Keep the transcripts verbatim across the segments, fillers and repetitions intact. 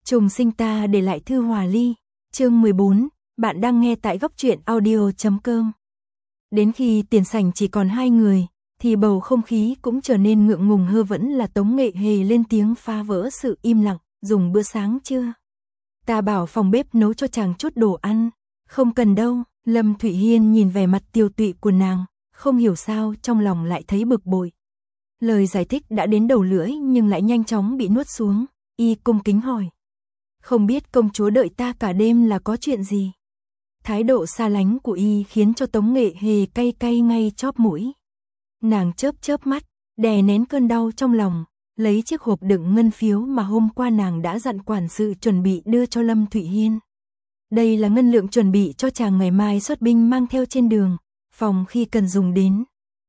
Trùng sinh ta để lại thư hòa ly, chương mười bốn, bạn đang nghe tại góc truyện audio chấm com. Đến khi tiền sảnh chỉ còn hai người, thì bầu không khí cũng trở nên ngượng ngùng hơn, vẫn là Tống Nghệ Hề lên tiếng phá vỡ sự im lặng, dùng bữa sáng chưa? Ta bảo phòng bếp nấu cho chàng chút đồ ăn. Không cần đâu, Lâm Thụy Hiên nhìn vẻ mặt tiêu tụy của nàng, không hiểu sao trong lòng lại thấy bực bội. Lời giải thích đã đến đầu lưỡi nhưng lại nhanh chóng bị nuốt xuống, y cung kính hỏi. Không biết công chúa đợi ta cả đêm là có chuyện gì? Thái độ xa lánh của y khiến cho Tống Nghệ Hề cay cay ngay chóp mũi. Nàng chớp chớp mắt, đè nén cơn đau trong lòng, lấy chiếc hộp đựng ngân phiếu mà hôm qua nàng đã dặn quản sự chuẩn bị đưa cho Lâm Thụy Hiên. Đây là ngân lượng chuẩn bị cho chàng ngày mai xuất binh mang theo trên đường, phòng khi cần dùng đến.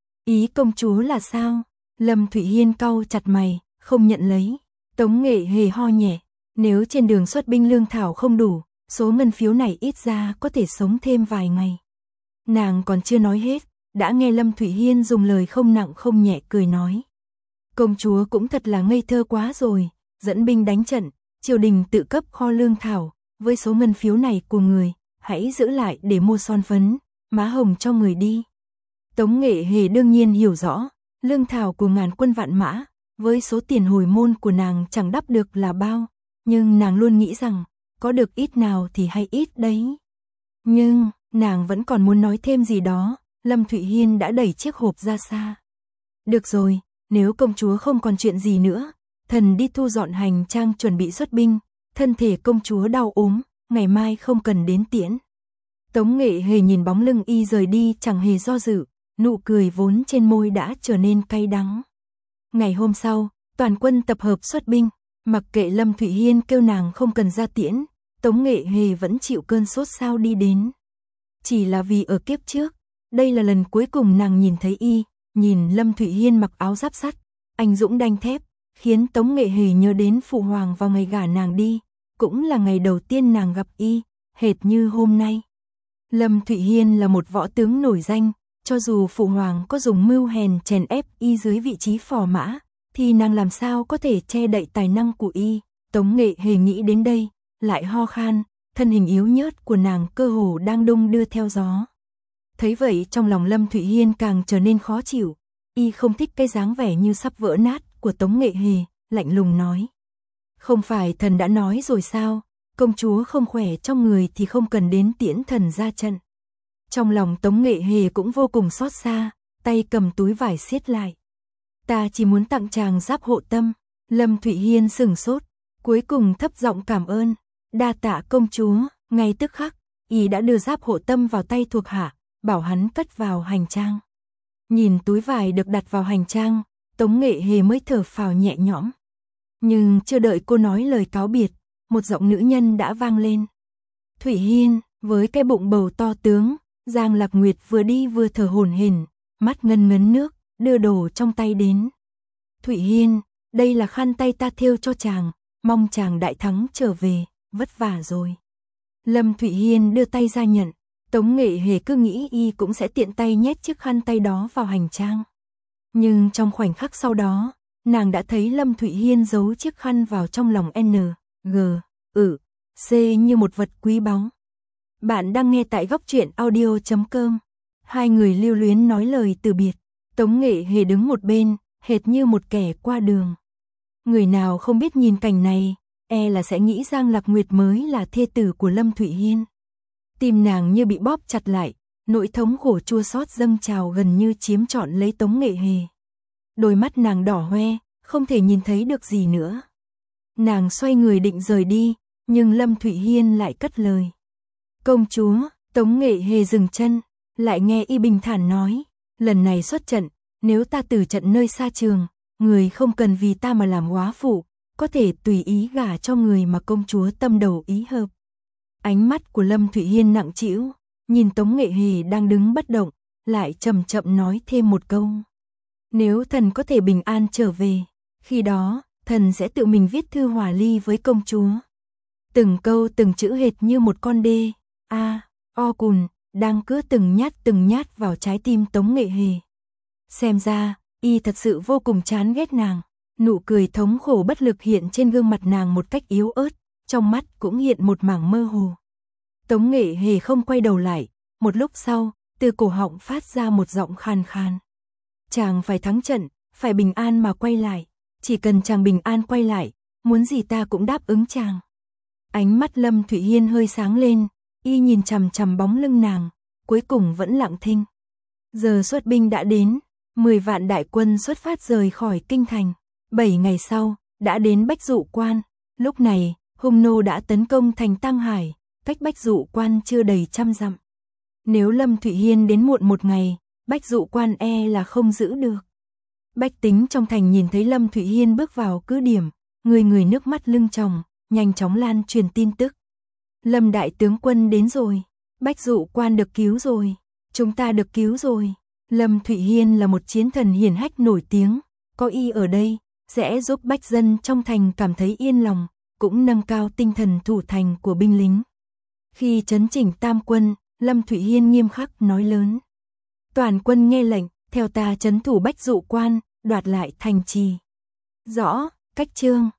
Ý công chúa là sao? Lâm Thụy Hiên cau chặt mày, không nhận lấy. Tống Nghệ Hề ho nhẹ, nếu trên đường xuất binh lương thảo không đủ, số ngân phiếu này ít ra có thể sống thêm vài ngày. Nàng còn chưa nói hết, đã nghe Lâm Thụy Hiên dùng lời không nặng không nhẹ cười nói. Công chúa cũng thật là ngây thơ quá rồi, dẫn binh đánh trận, triều đình tự cấp kho lương thảo, với số ngân phiếu này của người, hãy giữ lại để mua son phấn, má hồng cho người đi. Tống Nghệ Hề đương nhiên hiểu rõ, lương thảo của ngàn quân vạn mã, với số tiền hồi môn của nàng chẳng đắp được là bao, nhưng nàng luôn nghĩ rằng, có được ít nào thì hay ít đấy. Nhưng, nàng vẫn còn muốn nói thêm gì đó, Lâm Thụy Hiên đã đẩy chiếc hộp ra xa. Được rồi, nếu công chúa không còn chuyện gì nữa, thần đi thu dọn hành trang chuẩn bị xuất binh, thân thể công chúa đau ốm, ngày mai không cần đến tiễn. Tống Nghệ Hề nhìn bóng lưng y rời đi chẳng hề do dự, nụ cười vốn trên môi đã trở nên cay đắng. Ngày hôm sau, toàn quân tập hợp xuất binh, mặc kệ Lâm Thụy Hiên kêu nàng không cần ra tiễn, Tống Nghệ Hề vẫn chịu cơn sốt sao đi đến. Chỉ là vì ở kiếp trước, đây là lần cuối cùng nàng nhìn thấy y, nhìn Lâm Thụy Hiên mặc áo giáp sắt, anh dũng đanh thép, khiến Tống Nghệ Hề nhớ đến phụ hoàng vào ngày gả nàng đi, cũng là ngày đầu tiên nàng gặp y, hệt như hôm nay. Lâm Thụy Hiên là một võ tướng nổi danh, cho dù phụ hoàng có dùng mưu hèn chèn ép y dưới vị trí phò mã, thì nàng làm sao có thể che đậy tài năng của y. Tống Nghệ Hề nghĩ đến đây, lại ho khan, thân hình yếu nhớt của nàng cơ hồ đang đung đưa theo gió. Thấy vậy trong lòng Lâm Thụy Hiên càng trở nên khó chịu, y không thích cái dáng vẻ như sắp vỡ nát của Tống Nghệ Hề, lạnh lùng nói. Không phải thần đã nói rồi sao, công chúa không khỏe trong người thì không cần đến tiễn thần ra trận. Trong lòng Tống Nghệ Hề cũng vô cùng xót xa, tay cầm túi vải siết lại. Ta chỉ muốn tặng chàng giáp hộ tâm. Lâm Thụy Hiên sửng sốt, cuối cùng thấp giọng cảm ơn. Đa tạ công chúa. Ngay tức khắc, y đã đưa giáp hộ tâm vào tay thuộc hạ, bảo hắn cất vào hành trang. Nhìn túi vải được đặt vào hành trang, Tống Nghệ Hề mới thở phào nhẹ nhõm. Nhưng chưa đợi cô nói lời cáo biệt, một giọng nữ nhân đã vang lên. Thụy Hiên, với cái bụng bầu to tướng, Giang Lạc Nguyệt vừa đi vừa thở hổn hển, mắt ngân ngấn nước, đưa đồ trong tay đến. Thụy Hiên, đây là khăn tay ta thêu cho chàng, mong chàng đại thắng trở về, vất vả rồi. Lâm Thụy Hiên đưa tay ra nhận, Tống Nghệ Hề cứ nghĩ y cũng sẽ tiện tay nhét chiếc khăn tay đó vào hành trang. Nhưng trong khoảnh khắc sau đó, nàng đã thấy Lâm Thụy Hiên giấu chiếc khăn vào trong lòng N, G, ừ, C như một vật quý báu. Bạn đang nghe tại góc truyện audio chấm com. Hai người lưu luyến nói lời từ biệt. Tống Nghệ Hề đứng một bên, hệt như một kẻ qua đường. Người nào không biết nhìn cảnh này, e là sẽ nghĩ Giang Lạc Nguyệt mới là thê tử của Lâm Thụy Hiên. Tim nàng như bị bóp chặt lại, nỗi thống khổ chua xót dâng trào gần như chiếm trọn lấy Tống Nghệ Hề. Đôi mắt nàng đỏ hoe, không thể nhìn thấy được gì nữa. Nàng xoay người định rời đi, nhưng Lâm Thụy Hiên lại cất lời. Công chúa. Tống Nghệ Hề dừng chân, lại nghe y bình thản nói. Lần này xuất trận, nếu ta từ trận nơi xa trường, người không cần vì ta mà làm góa phụ, có thể tùy ý gả cho người mà công chúa tâm đầu ý hợp. Ánh mắt của Lâm Thụy Hiên nặng trĩu, nhìn Tống Nghệ Hề đang đứng bất động, lại chậm chậm nói thêm một câu. Nếu thần có thể bình an trở về, khi đó, thần sẽ tự mình viết thư hòa ly với công chúa. Từng câu từng chữ hệt như một con đê, a, o cùn, đang cứa từng nhát từng nhát vào trái tim Tống Nghệ Hề. Xem ra, y thật sự vô cùng chán ghét nàng, nụ cười thống khổ bất lực hiện trên gương mặt nàng một cách yếu ớt, trong mắt cũng hiện một mảng mơ hồ. Tống Nghệ Hề không quay đầu lại, một lúc sau, từ cổ họng phát ra một giọng khan khan. Chàng phải thắng trận, phải bình an mà quay lại, chỉ cần chàng bình an quay lại, muốn gì ta cũng đáp ứng chàng. Ánh mắt Lâm Thụy Hiên hơi sáng lên, y nhìn chằm chằm bóng lưng nàng, cuối cùng vẫn lặng thinh. Giờ xuất binh đã đến, mười vạn đại quân xuất phát rời khỏi kinh thành. Bảy ngày sau, đã đến Bách Dụ Quan. Lúc này, hung nô đã tấn công thành Tăng Hải, cách Bách Dụ Quan chưa đầy trăm dặm. Nếu Lâm Thụy Hiên đến muộn một ngày, Bách Dụ Quan e là không giữ được. Bách tính trong thành nhìn thấy Lâm Thụy Hiên bước vào cứ điểm, người người nước mắt lưng tròng, nhanh chóng lan truyền tin tức. Lâm đại tướng quân đến rồi, Bách Dụ Quan được cứu rồi, chúng ta được cứu rồi. Lâm Thụy Hiên là một chiến thần hiển hách nổi tiếng, có y ở đây, sẽ giúp bách dân trong thành cảm thấy yên lòng, cũng nâng cao tinh thần thủ thành của binh lính. Khi trấn chỉnh tam quân, Lâm Thụy Hiên nghiêm khắc nói lớn. Toàn quân nghe lệnh, theo ta trấn thủ Bách Dụ Quan, đoạt lại thành trì. Rõ, cách chương.